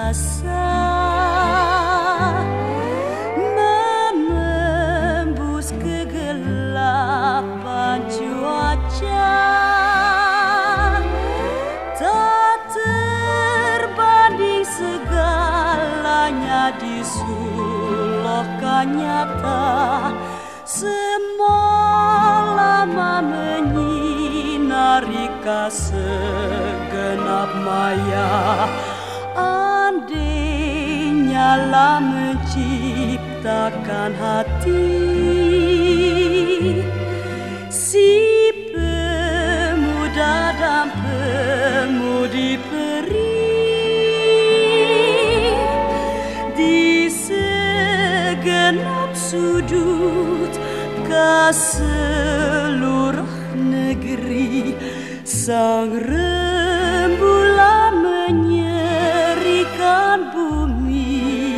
perkasa menembus kegelapan cuaca, tak terbanding segalanya disuluhkan nyata, semolama menyinari segenap maya. Andainya lah menciptakan hati si pemuda dan pemudi peri, di segenap sudut ke seluruh negeri, sang rembulan menyerikan bumi.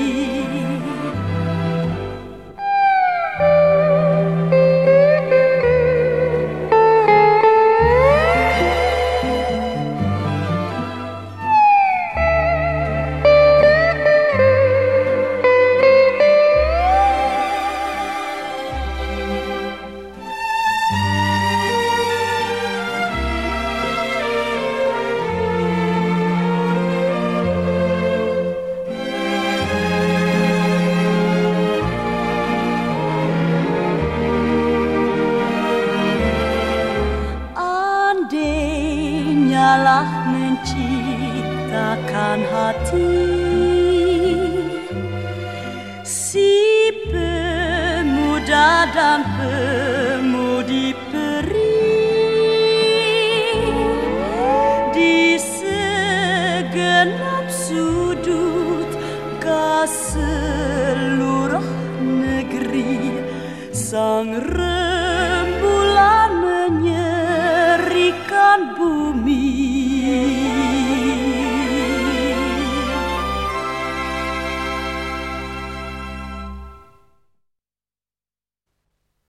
Lah menciptakan hati si pemuda dan pemudi peri, di segenap sudut ke seluruh negeri, sang